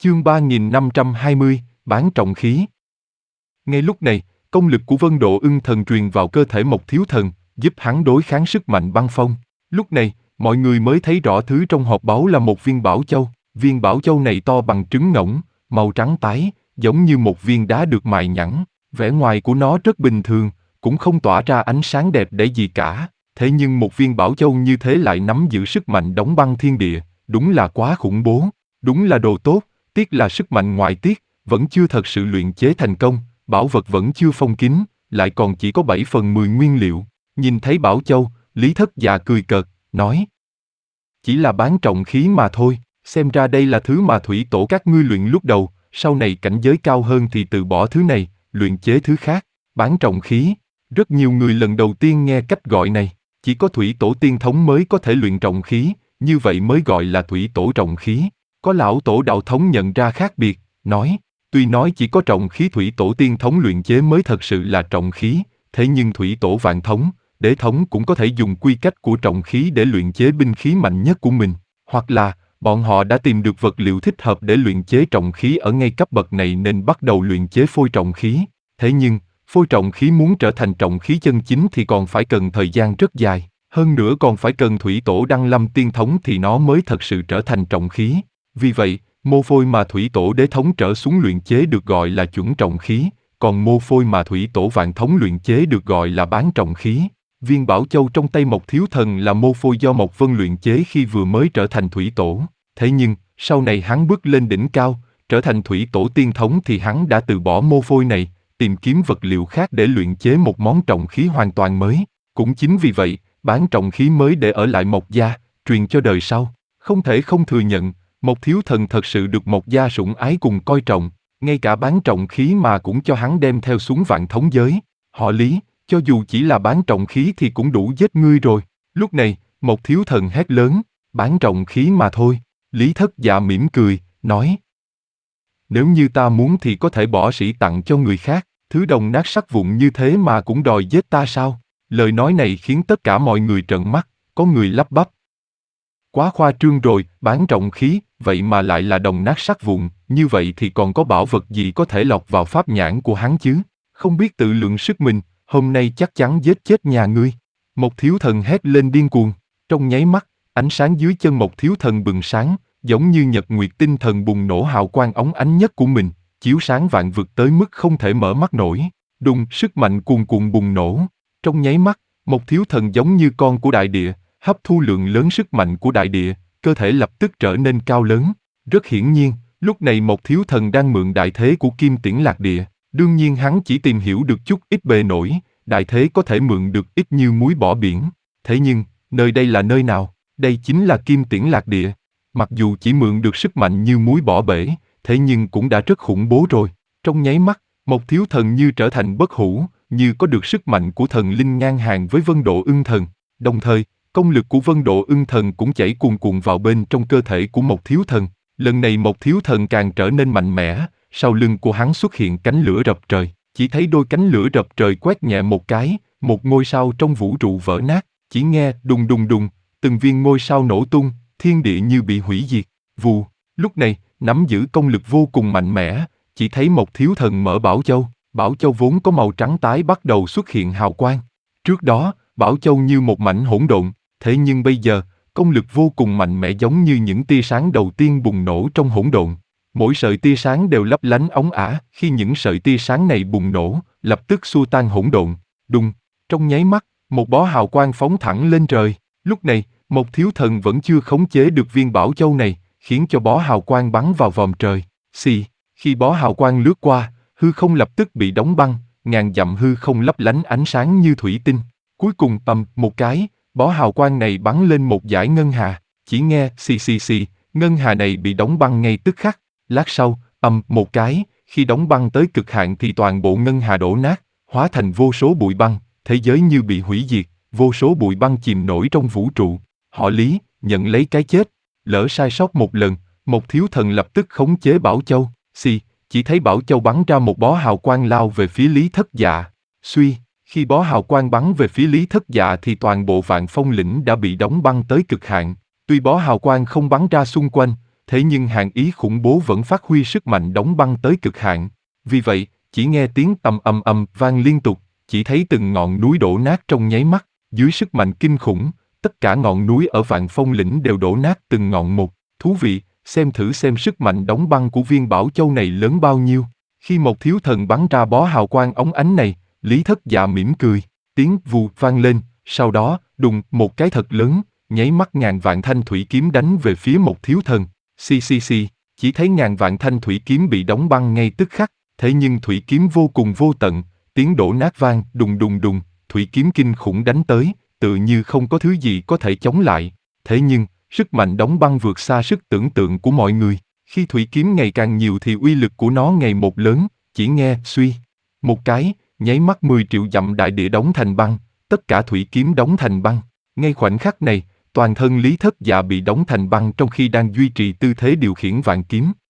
Chương 3520, bán trọng khí. Ngay lúc này, công lực của Vân Độ Ưng Thần truyền vào cơ thể Mộc Thiếu Thần, giúp hắn đối kháng sức mạnh băng phong. Lúc này, mọi người mới thấy rõ thứ trong hộp báu là một viên bảo châu. Viên bảo châu này to bằng trứng ngỗng, màu trắng tái, giống như một viên đá được mài nhẵn. Vẻ ngoài của nó rất bình thường, cũng không tỏa ra ánh sáng đẹp để gì cả. Thế nhưng một viên bảo châu như thế lại nắm giữ sức mạnh đóng băng thiên địa, đúng là quá khủng bố. Đúng là đồ tốt, tiếc là sức mạnh ngoại tiết, vẫn chưa thật sự luyện chế thành công, bảo vật vẫn chưa phong kín, lại còn chỉ có 7/10 nguyên liệu. Nhìn thấy bảo châu, Lý Thất Dạ cười cợt, nói: chỉ là bán trọng khí mà thôi, xem ra đây là thứ mà thủy tổ các ngươi luyện lúc đầu, sau này cảnh giới cao hơn thì từ bỏ thứ này, luyện chế thứ khác. Bán trọng khí, rất nhiều người lần đầu tiên nghe cách gọi này, chỉ có thủy tổ tiên thống mới có thể luyện trọng khí, như vậy mới gọi là thủy tổ trọng khí. Có lão tổ đạo thống nhận ra khác biệt, nói: tuy nói chỉ có trọng khí thủy tổ tiên thống luyện chế mới thật sự là trọng khí, thế nhưng thủy tổ vạn thống, đế thống cũng có thể dùng quy cách của trọng khí để luyện chế binh khí mạnh nhất của mình, hoặc là bọn họ đã tìm được vật liệu thích hợp để luyện chế trọng khí ở ngay cấp bậc này nên bắt đầu luyện chế phôi trọng khí. Thế nhưng, phôi trọng khí muốn trở thành trọng khí chân chính thì còn phải cần thời gian rất dài, hơn nữa còn phải cần thủy tổ đăng lâm tiên thống thì nó mới thật sự trở thành trọng khí. Vì vậy, mô phôi mà thủy tổ đế thống trở xuống luyện chế được gọi là chuẩn trọng khí, còn mô phôi mà thủy tổ vạn thống luyện chế được gọi là bán trọng khí. Viên bảo châu trong tay Mộc Thiếu Thần là mô phôi do Mộc Vân luyện chế khi vừa mới trở thành thủy tổ. Thế nhưng, sau này hắn bước lên đỉnh cao, trở thành thủy tổ tiên thống thì hắn đã từ bỏ mô phôi này, tìm kiếm vật liệu khác để luyện chế một món trọng khí hoàn toàn mới. Cũng chính vì vậy, bán trọng khí mới để ở lại Mộc gia, truyền cho đời sau. Không thể không thừa nhận, Mộc Thiếu Thần thật sự được Mộc gia sủng ái cùng coi trọng, ngay cả bán trọng khí mà cũng cho hắn đem theo xuống vạn thống giới. Họ Lý, cho dù chỉ là bán trọng khí thì cũng đủ giết ngươi rồi. Lúc này, Mộc Thiếu Thần hét lớn: bán trọng khí mà thôi. Lý Thất Dạ mỉm cười, nói: nếu như ta muốn thì có thể bỏ sĩ tặng cho người khác, thứ đồng nát sắt vụn như thế mà cũng đòi giết ta sao? Lời nói này khiến tất cả mọi người trợn mắt, có người lắp bắp: quá khoa trương rồi, bán trọng khí, vậy mà lại là đồng nát sắt vụn, như vậy thì còn có bảo vật gì có thể lọt vào pháp nhãn của hắn chứ? Không biết tự lượng sức mình, hôm nay chắc chắn giết chết nhà ngươi. Mộc Thiếu Thần hét lên điên cuồng, trong nháy mắt, ánh sáng dưới chân Mộc Thiếu Thần bừng sáng, giống như nhật nguyệt tinh thần bùng nổ hào quang óng ánh nhất của mình, chiếu sáng vạn vực tới mức không thể mở mắt nổi. Đùng, sức mạnh cuồn cuộn bùng nổ. Trong nháy mắt, Mộc Thiếu Thần giống như con của đại địa, hấp thu lượng lớn sức mạnh của đại địa, cơ thể lập tức trở nên cao lớn. Rất hiển nhiên, lúc này Mộc Thiếu Thần đang mượn đại thế của Kim Tiễn Lạc Địa. Đương nhiên hắn chỉ tìm hiểu được chút ít bề nổi, đại thế có thể mượn được ít như muối bỏ biển. Thế nhưng, nơi đây là nơi nào? Đây chính là Kim Tiễn Lạc Địa. Mặc dù chỉ mượn được sức mạnh như muối bỏ bể, thế nhưng cũng đã rất khủng bố rồi. Trong nháy mắt, Mộc Thiếu Thần như trở thành bất hủ, như có được sức mạnh của thần linh ngang hàng với Vân Độ Ưng Thần. Đồng thời, công lực của Vân Độ Ưng Thần cũng chảy cuồn cuộn vào bên trong cơ thể của Mộc Thiếu Thần. Lần này Mộc Thiếu Thần càng trở nên mạnh mẽ, sau lưng của hắn xuất hiện cánh lửa rập trời. Chỉ thấy đôi cánh lửa rập trời quét nhẹ một cái, một ngôi sao trong vũ trụ vỡ nát. Chỉ nghe đùng đùng đùng, từng viên ngôi sao nổ tung, thiên địa như bị hủy diệt. Vù. Lúc này, nắm giữ công lực vô cùng mạnh mẽ, chỉ thấy Mộc Thiếu Thần mở bảo châu. Bảo châu vốn có màu trắng tái bắt đầu xuất hiện hào quang. Trước đó, bảo châu như một mảnh hỗn độn, thế nhưng bây giờ, công lực vô cùng mạnh mẽ giống như những tia sáng đầu tiên bùng nổ trong hỗn độn. Mỗi sợi tia sáng đều lấp lánh óng ả, khi những sợi tia sáng này bùng nổ, lập tức xua tan hỗn độn. Đùng, trong nháy mắt, một bó hào quang phóng thẳng lên trời. Lúc này, Mộc Thiếu Thần vẫn chưa khống chế được viên bảo châu này, khiến cho bó hào quang bắn vào vòm trời. Xì, khi bó hào quang lướt qua, hư không lập tức bị đóng băng, ngàn dặm hư không lấp lánh ánh sáng như thủy tinh. Cuối cùng một cái, bó hào quang này bắn lên một dải ngân hà, chỉ nghe xì xì xì, ngân hà này bị đóng băng ngay tức khắc. Lát sau, một cái, khi đóng băng tới cực hạn thì toàn bộ ngân hà đổ nát, hóa thành vô số bụi băng, thế giới như bị hủy diệt, vô số bụi băng chìm nổi trong vũ trụ. Họ Lý, nhận lấy cái chết. Lỡ sai sót một lần, Mộc Thiếu Thần lập tức khống chế bảo châu. Chỉ thấy bảo châu bắn ra một bó hào quang lao về phía Lý Thất Dạ. Suy, khi bó hào quang bắn về phía Lý Thất Dạ thì toàn bộ Vạn Phong lĩnh đã bị đóng băng tới cực hạn. Tuy bó hào quang không bắn ra xung quanh, thế nhưng hàn ý khủng bố vẫn phát huy sức mạnh đóng băng tới cực hạn. Vì vậy, chỉ nghe tiếng ầm ầm ầm vang liên tục, chỉ thấy từng ngọn núi đổ nát trong nháy mắt, dưới sức mạnh kinh khủng, tất cả ngọn núi ở Vạn Phong lĩnh đều đổ nát từng ngọn một. Thú vị, xem thử xem sức mạnh đóng băng của viên bảo châu này lớn bao nhiêu. Khi một thiếu thần bắn ra bó hào quang óng ánh này, Lý Thất Dạ mỉm cười, tiếng vù vang lên, sau đó, đùng một cái thật lớn, nháy mắt ngàn vạn thanh thủy kiếm đánh về phía một thiếu thần. Xì, chỉ thấy ngàn vạn thanh thủy kiếm bị đóng băng ngay tức khắc, thế nhưng thủy kiếm vô cùng vô tận, tiếng đổ nát vang, đùng đùng đùng, thủy kiếm kinh khủng đánh tới, tự như không có thứ gì có thể chống lại. Thế nhưng, sức mạnh đóng băng vượt xa sức tưởng tượng của mọi người. Khi thủy kiếm ngày càng nhiều thì uy lực của nó ngày một lớn, chỉ nghe suy một cái, nháy mắt 10 triệu dặm đại địa đóng thành băng, tất cả thủy kiếm đóng thành băng. Ngay khoảnh khắc này, toàn thân Lý Thất Dạ bị đóng thành băng trong khi đang duy trì tư thế điều khiển vạn kiếm.